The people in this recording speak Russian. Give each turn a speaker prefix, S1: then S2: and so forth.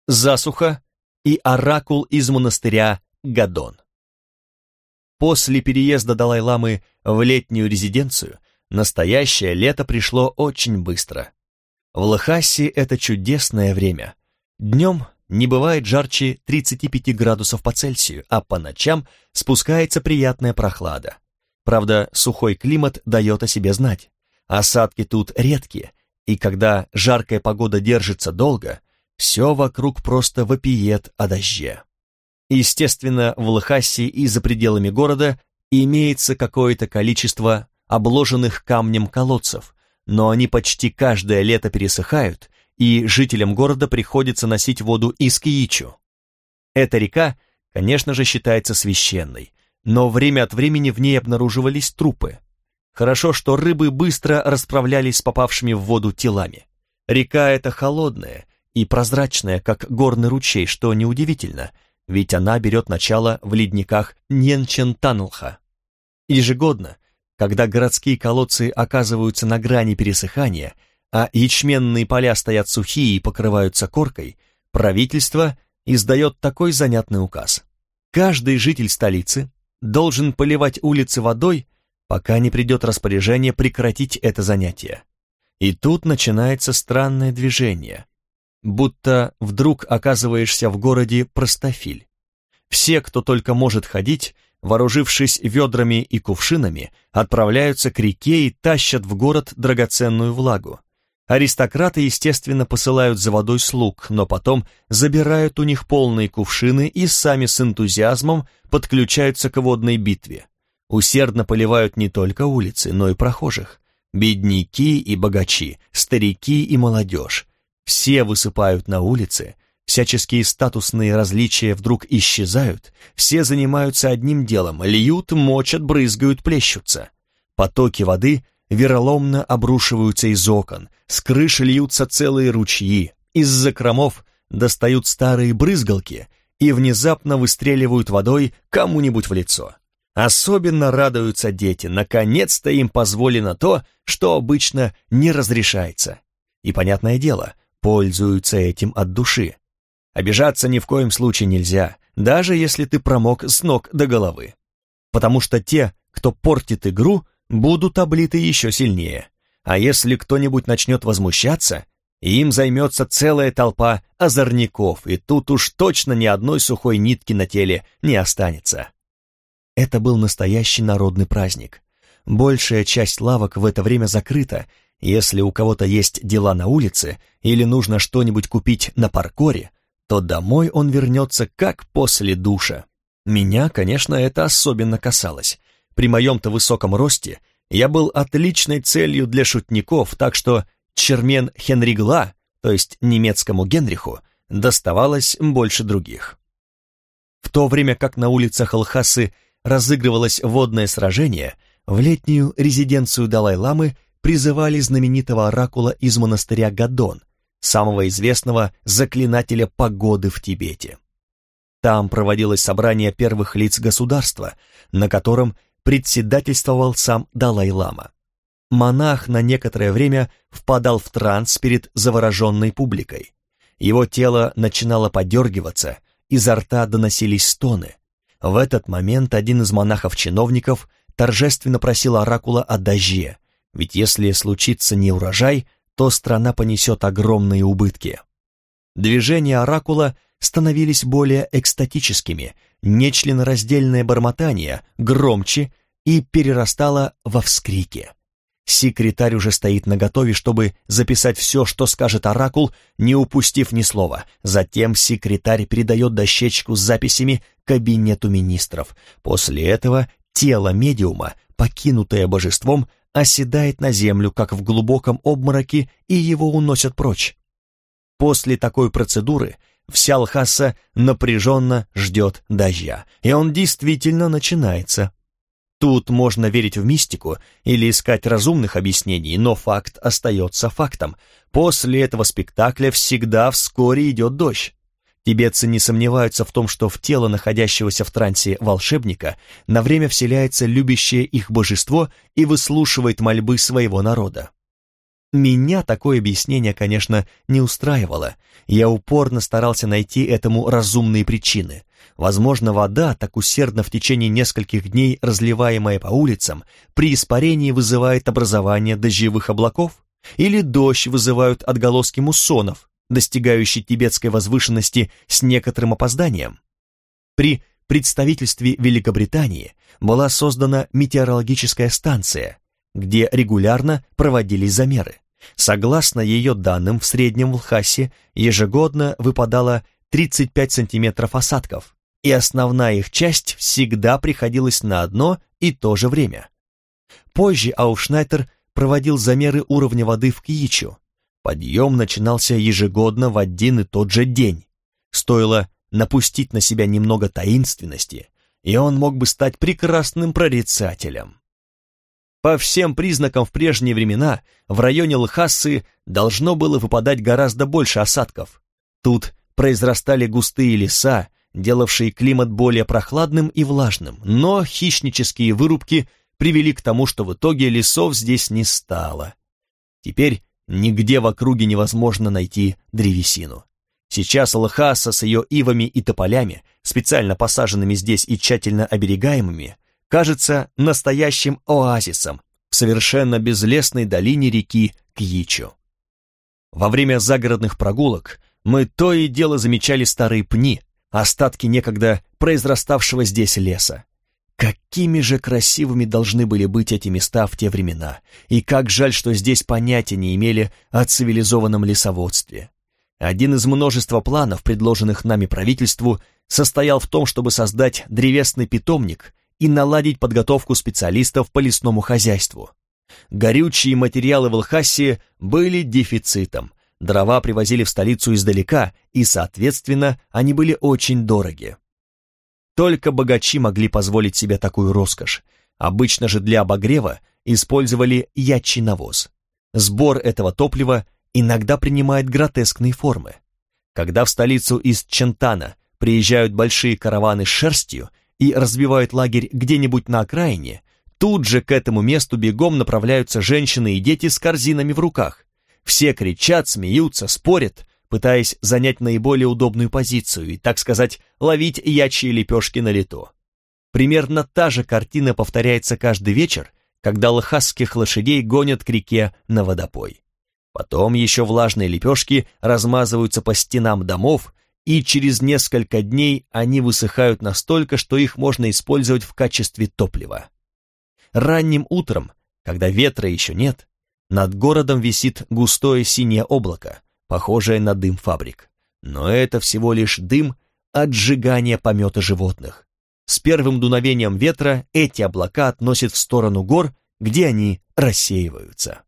S1: засуха и оракул из монастыря Гадон. После переезда Далай-ламы в летнюю резиденцию настоящее лето пришло очень быстро. В Лхасе это чудесное время. Днем не бывает жарче 35 градусов по Цельсию, а по ночам спускается приятная прохлада. Правда, сухой климат дает о себе знать. Осадки тут редкие, и когда жаркая погода держится долго, все вокруг просто вопиет о дожде. Естественно, в Лхасе и за пределами города имеется какое-то количество обложенных камнем колодцев, но они почти каждое лето пересыхают, и жителям города приходится носить воду из Киичу. Эта река, конечно же, считается священной, но время от времени в ней обнаруживались трупы. Хорошо, что рыбы быстро расправлялись с попавшими в воду телами. Река эта холодная и прозрачная, как горный ручей, что неудивительно, ведь она берет начало в ледниках Ньенчен-Танлха. Ежегодно, когда городские колодцы оказываются на грани пересыхания, а ячменные поля стоят сухие и покрываются коркой, правительство издает такой занятный указ. Каждый житель столицы должен поливать улицы водой, пока не придет распоряжение прекратить это занятие. И тут начинается странное движение, будто вдруг оказываешься в городе простофиль. Все, кто только может ходить, вооружившись ведрами и кувшинами, отправляются к реке и тащат в город драгоценную влагу. Аристократы, естественно, посылают за водой слуг, но потом забирают у них полные кувшины и сами с энтузиазмом подключаются к водной битве. Усердно поливают не только улицы, но и прохожих. Бедняки и богачи, старики и молодежь. Все высыпают на улицы, всяческие статусные различия вдруг исчезают, все занимаются одним делом, льют, мочат, брызгают, плещутся. Потоки воды вероломно обрушиваются из окон, с крыш льются целые ручьи, из закромов достают старые брызгалки и внезапно выстреливают водой кому-нибудь в лицо. Особенно радуются дети, наконец-то им позволено то, что обычно не разрешается. И, понятное дело, пользуются этим от души. Обижаться ни в коем случае нельзя, даже если ты промок с ног до головы. Потому что те, кто портит игру, будут облиты еще сильнее. А если кто-нибудь начнет возмущаться, им займется целая толпа озорников, и тут уж точно ни одной сухой нитки на теле не останется. Это был настоящий народный праздник. Большая часть лавок в это время закрыта. Если у кого-то есть дела на улице или нужно что-нибудь купить на паркоре, то домой он вернется как после душа. Меня, конечно, это особенно касалось. При моем-то высоком росте я был отличной целью для шутников, так что чермен Хенригла, то есть немецкому Генриху, доставалось больше других. В то время как на улицах Лхасы разыгрывалось водное сражение, в летнюю резиденцию Далай-ламы призывали знаменитого оракула из монастыря Гадон, самого известного заклинателя погоды в Тибете. Там проводилось собрание первых лиц государства, на котором председательствовал сам Далай-лама. Монах на некоторое время впадал в транс перед завороженной публикой. Его тело начинало подергиваться, изо рта доносились стоны. В этот момент один из монахов-чиновников торжественно просил оракула о дожде, ведь если случится неурожай, то страна понесет огромные убытки. Движения оракула становились более экстатическими, нечленораздельное бормотание громче и перерастало во вскрики. Секретарь уже стоит наготове, чтобы записать все, что скажет оракул, не упустив ни слова. Затем секретарь передает дощечку с записями кабинету министров. После этого тело медиума, покинутое божеством, оседает на землю, как в глубоком обмороке, и его уносят прочь. После такой процедуры вся Лхаса напряженно ждет дождя, и он действительно начинается. Тут можно верить в мистику или искать разумных объяснений, но факт остается фактом. После этого спектакля всегда вскоре идет дождь. Тибетцы не сомневаются в том, что в тело находящегося в трансе волшебника на время вселяется любящее их божество и выслушивает мольбы своего народа. Меня такое объяснение, конечно, не устраивало. Я упорно старался найти этому разумные причины. Возможно, вода, так усердно в течение нескольких дней разливаемая по улицам, при испарении вызывает образование дождевых облаков? Или дождь вызывают отголоски муссонов, достигающие тибетской возвышенности с некоторым опозданием? При представительстве Великобритании была создана метеорологическая станция, где регулярно проводились замеры. Согласно ее данным, в среднем в Лхасе ежегодно выпадало 35 сантиметров осадков, и основная их часть всегда приходилась на одно и то же время. Позже Ауфшнайтер проводил замеры уровня воды в Кьичу. Подъем начинался ежегодно в один и тот же день. Стоило напустить на себя немного таинственности, и он мог бы стать прекрасным прорицателем. По всем признакам в прежние времена в районе Лхасы должно было выпадать гораздо больше осадков. Тут произрастали густые леса, делавшие климат более прохладным и влажным, но хищнические вырубки привели к тому, что в итоге лесов здесь не стало. Теперь нигде в округе невозможно найти древесину. Сейчас Лхаса с ее ивами и тополями, специально посаженными здесь и тщательно оберегаемыми, кажется настоящим оазисом в совершенно безлесной долине реки Кьичу. Во время загородных прогулок мы то и дело замечали старые пни, остатки некогда произраставшего здесь леса. Какими же красивыми должны были быть эти места в те времена, и как жаль, что здесь понятия не имели о цивилизованном лесоводстве. Один из множества планов, предложенных нами правительству, состоял в том, чтобы создать древесный питомник и наладить подготовку специалистов по лесному хозяйству. Горючие материалы в Лхасе были дефицитом, дрова привозили в столицу издалека, и, соответственно, они были очень дороги. Только богачи могли позволить себе такую роскошь. Обычно же для обогрева использовали ячий навоз. Сбор этого топлива иногда принимает гротескные формы. Когда в столицу из Чентана приезжают большие караваны с шерстью и разбивают лагерь где-нибудь на окраине, тут же к этому месту бегом направляются женщины и дети с корзинами в руках. Все кричат, смеются, спорят, пытаясь занять наиболее удобную позицию и, так сказать, ловить ячьи лепешки на лету. Примерно та же картина повторяется каждый вечер, когда лхасских лошадей гонят к реке на водопой. Потом еще влажные лепешки размазываются по стенам домов, и через несколько дней они высыхают настолько, что их можно использовать в качестве топлива. Ранним утром, когда ветра еще нет, над городом висит густое синее облако, похожее на дым фабрик. Но это всего лишь дым от сжигания помета животных. С первым дуновением ветра эти облака относят в сторону гор, где они рассеиваются.